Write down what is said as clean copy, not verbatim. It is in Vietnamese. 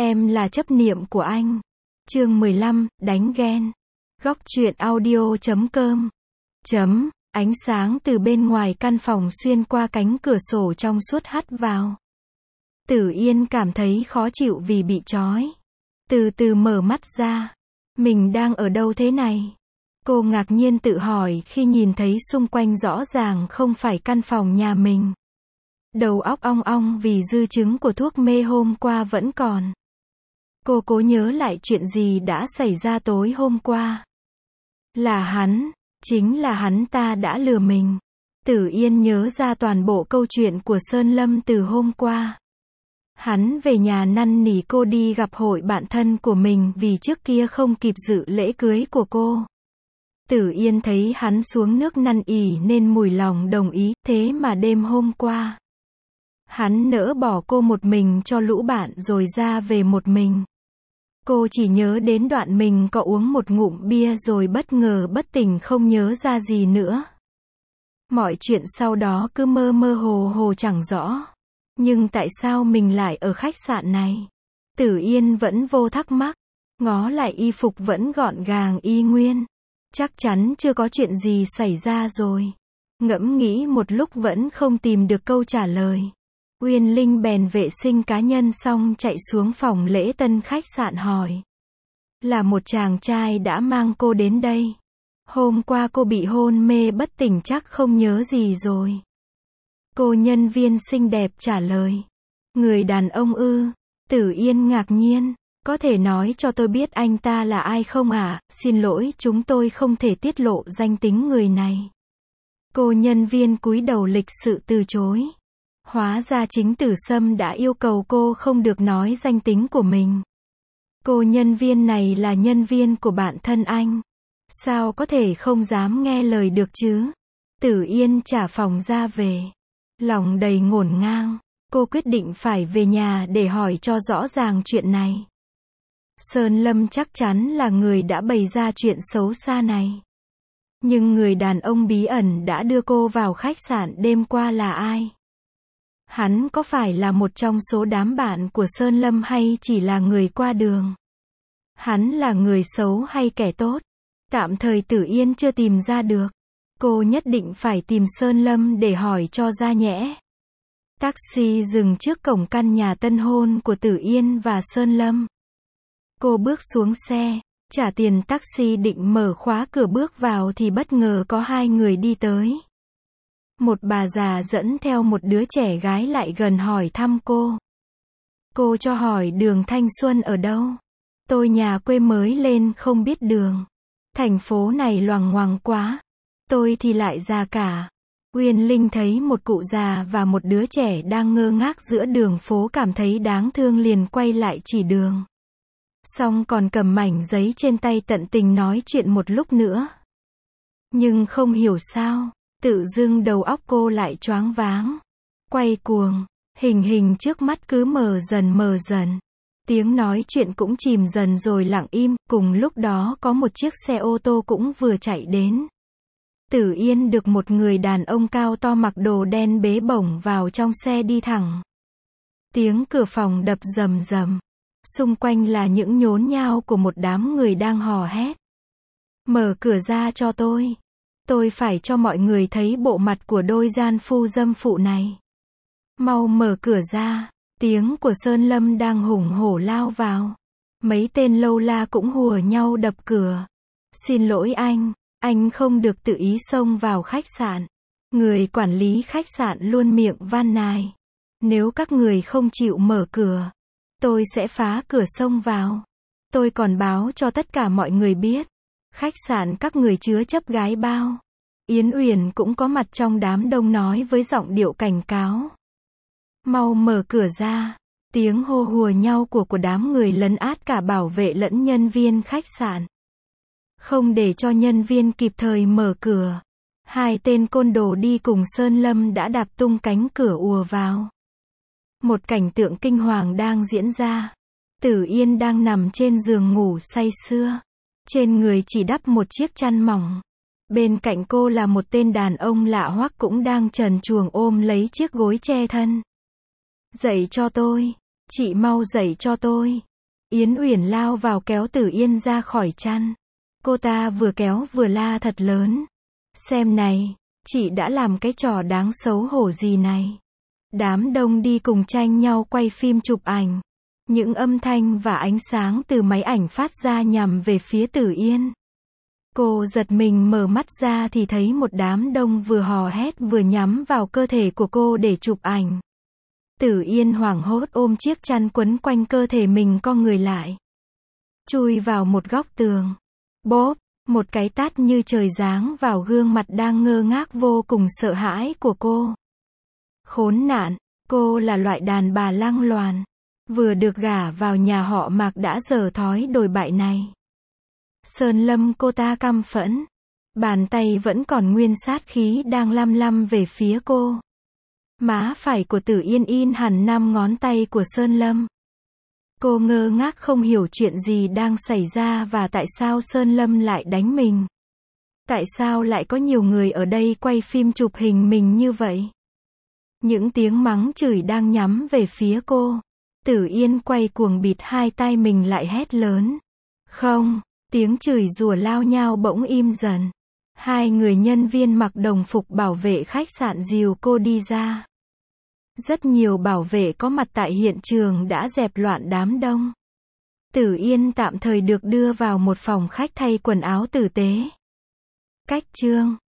Em là chấp niệm của anh. Chương 15, đánh ghen. Góc truyện audio.com. Ánh sáng từ bên ngoài căn phòng xuyên qua cánh cửa sổ trong suốt hắt vào. Tử Yên cảm thấy khó chịu vì bị trói. Từ từ mở mắt ra. Mình đang ở đâu thế này? Cô ngạc nhiên tự hỏi khi nhìn thấy xung quanh rõ ràng không phải căn phòng nhà mình. Đầu óc ong ong vì dư chứng của thuốc mê hôm qua vẫn còn. Cô cố nhớ lại chuyện gì đã xảy ra tối hôm qua. Là hắn, chính là hắn ta đã lừa mình. Tử Yên nhớ ra toàn bộ câu chuyện của Sơn Lâm từ hôm qua. Hắn về nhà năn nỉ cô đi gặp hội bạn thân của mình vì trước kia không kịp dự lễ cưới của cô. Tử Yên thấy hắn xuống nước năn ỉ nên mùi lòng đồng ý, thế mà đêm hôm qua hắn nỡ bỏ cô một mình cho lũ bạn rồi ra về một mình. Cô chỉ nhớ đến đoạn mình có uống một ngụm bia rồi bất ngờ bất tỉnh không nhớ ra gì nữa. Mọi chuyện sau đó cứ mơ mơ hồ hồ chẳng rõ. Nhưng tại sao mình lại ở khách sạn này? Tử Yên vẫn vô thắc mắc. Ngó lại y phục vẫn gọn gàng y nguyên. Chắc chắn chưa có chuyện gì xảy ra rồi. Ngẫm nghĩ một lúc vẫn không tìm được câu trả lời. Uyên Linh bèn vệ sinh cá nhân xong chạy xuống phòng lễ tân khách sạn hỏi. Là một chàng trai đã mang cô đến đây. Hôm qua cô bị hôn mê bất tỉnh chắc không nhớ gì rồi. Cô nhân viên xinh đẹp trả lời. Người đàn ông ư? Tử Yên ngạc nhiên. Có thể nói cho tôi biết anh ta là ai không ạ? Xin lỗi, chúng tôi không thể tiết lộ danh tính người này. Cô nhân viên cúi đầu lịch sự từ chối. Hóa ra chính Tử Sâm đã yêu cầu cô không được nói danh tính của mình. Cô nhân viên này là nhân viên của bạn thân anh. Sao có thể không dám nghe lời được chứ? Tử Yên trả phòng ra về. Lòng đầy ngổn ngang. Cô quyết định phải về nhà để hỏi cho rõ ràng chuyện này. Sơn Lâm chắc chắn là người đã bày ra chuyện xấu xa này. Nhưng người đàn ông bí ẩn đã đưa cô vào khách sạn đêm qua là ai? Hắn có phải là một trong số đám bạn của Sơn Lâm hay chỉ là người qua đường? Hắn là người xấu hay kẻ tốt? Tạm thời Tử Yên chưa tìm ra được. Cô nhất định phải tìm Sơn Lâm để hỏi cho ra nhẽ. Taxi dừng trước cổng căn nhà tân hôn của Tử Yên và Sơn Lâm. Cô bước xuống xe, trả tiền taxi định mở khóa cửa bước vào thì bất ngờ có hai người đi tới. Một bà già dẫn theo một đứa trẻ gái lại gần hỏi thăm cô. Cô cho hỏi đường Thanh Xuân ở đâu? Tôi nhà quê mới lên không biết đường. Thành phố này loằng ngoằng quá. Tôi thì lại già cả. Uyên Linh thấy một cụ già và một đứa trẻ đang ngơ ngác giữa đường phố cảm thấy đáng thương liền quay lại chỉ đường. Xong còn cầm mảnh giấy trên tay tận tình nói chuyện một lúc nữa. Nhưng không hiểu sao, tự dưng đầu óc cô lại choáng váng. Quay cuồng, hình hình trước mắt cứ mờ dần. Tiếng nói chuyện cũng chìm dần rồi lặng im, cùng lúc đó có một chiếc xe ô tô cũng vừa chạy đến. Tử Yên được một người đàn ông cao to mặc đồ đen bế bổng vào trong xe đi thẳng. Tiếng cửa phòng đập rầm rầm. Xung quanh là những nhốn nhao của một đám người đang hò hét. Mở cửa ra cho tôi. Tôi phải cho mọi người thấy bộ mặt của đôi gian phu dâm phụ này. Mau mở cửa ra. Tiếng của Sơn Lâm đang hùng hổ lao vào. Mấy tên lâu la cũng hùa nhau đập cửa. Xin lỗi anh không được tự ý xông vào khách sạn. Người quản lý khách sạn luôn miệng van nài. Nếu các người không chịu mở cửa, tôi sẽ phá cửa xông vào. Tôi còn báo cho tất cả mọi người biết. Khách sạn các người chứa chấp gái bao. Yến Uyển cũng có mặt trong đám đông nói với giọng điệu cảnh cáo. Mau mở cửa ra. Tiếng hô hùa nhau của đám người lấn át cả bảo vệ lẫn nhân viên khách sạn. Không để cho nhân viên kịp thời mở cửa. Hai tên côn đồ đi cùng Sơn Lâm đã đạp tung cánh cửa ùa vào. Một cảnh tượng kinh hoàng đang diễn ra. Tử Yên đang nằm trên giường ngủ say sưa. Trên người chỉ đắp một chiếc chăn mỏng. Bên cạnh cô là một tên đàn ông lạ hoắc cũng đang trần truồng ôm lấy chiếc gối che thân. Dậy cho tôi. Chị mau dậy cho tôi. Yến Uyển lao vào kéo Tử Yên ra khỏi chăn. Cô ta vừa kéo vừa la thật lớn. Xem này, chị đã làm cái trò đáng xấu hổ gì này. Đám đông đi cùng tranh nhau quay phim chụp ảnh. Những âm thanh và ánh sáng từ máy ảnh phát ra nhằm về phía Tử Yên. Cô giật mình mở mắt ra thì thấy một đám đông vừa hò hét vừa nhắm vào cơ thể của cô để chụp ảnh. Tử Yên hoảng hốt ôm chiếc chăn quấn quanh cơ thể mình co người lại. Chui vào một góc tường. Bốp, một cái tát như trời giáng vào gương mặt đang ngơ ngác vô cùng sợ hãi của cô. Khốn nạn, cô là loại đàn bà lăng loàn. Vừa được gả vào nhà họ Mạc đã dở thói đồi bại này. Sơn Lâm cô ta căm phẫn. Bàn tay vẫn còn nguyên sát khí đang lăm lăm về phía cô. Má phải của Tử Yên in hẳn 5 ngón tay của Sơn Lâm. Cô ngơ ngác không hiểu chuyện gì đang xảy ra và tại sao Sơn Lâm lại đánh mình. Tại sao lại có nhiều người ở đây quay phim chụp hình mình như vậy? Những tiếng mắng chửi đang nhắm về phía cô. Tử Yên quay cuồng bịt hai tai mình lại hét lớn. Không, tiếng chửi rủa lao nhao bỗng im dần. Hai người nhân viên mặc đồng phục bảo vệ khách sạn dìu cô đi ra. Rất nhiều bảo vệ có mặt tại hiện trường đã dẹp loạn đám đông. Tử Yên tạm thời được đưa vào một phòng khách thay quần áo tử tế. Cách chương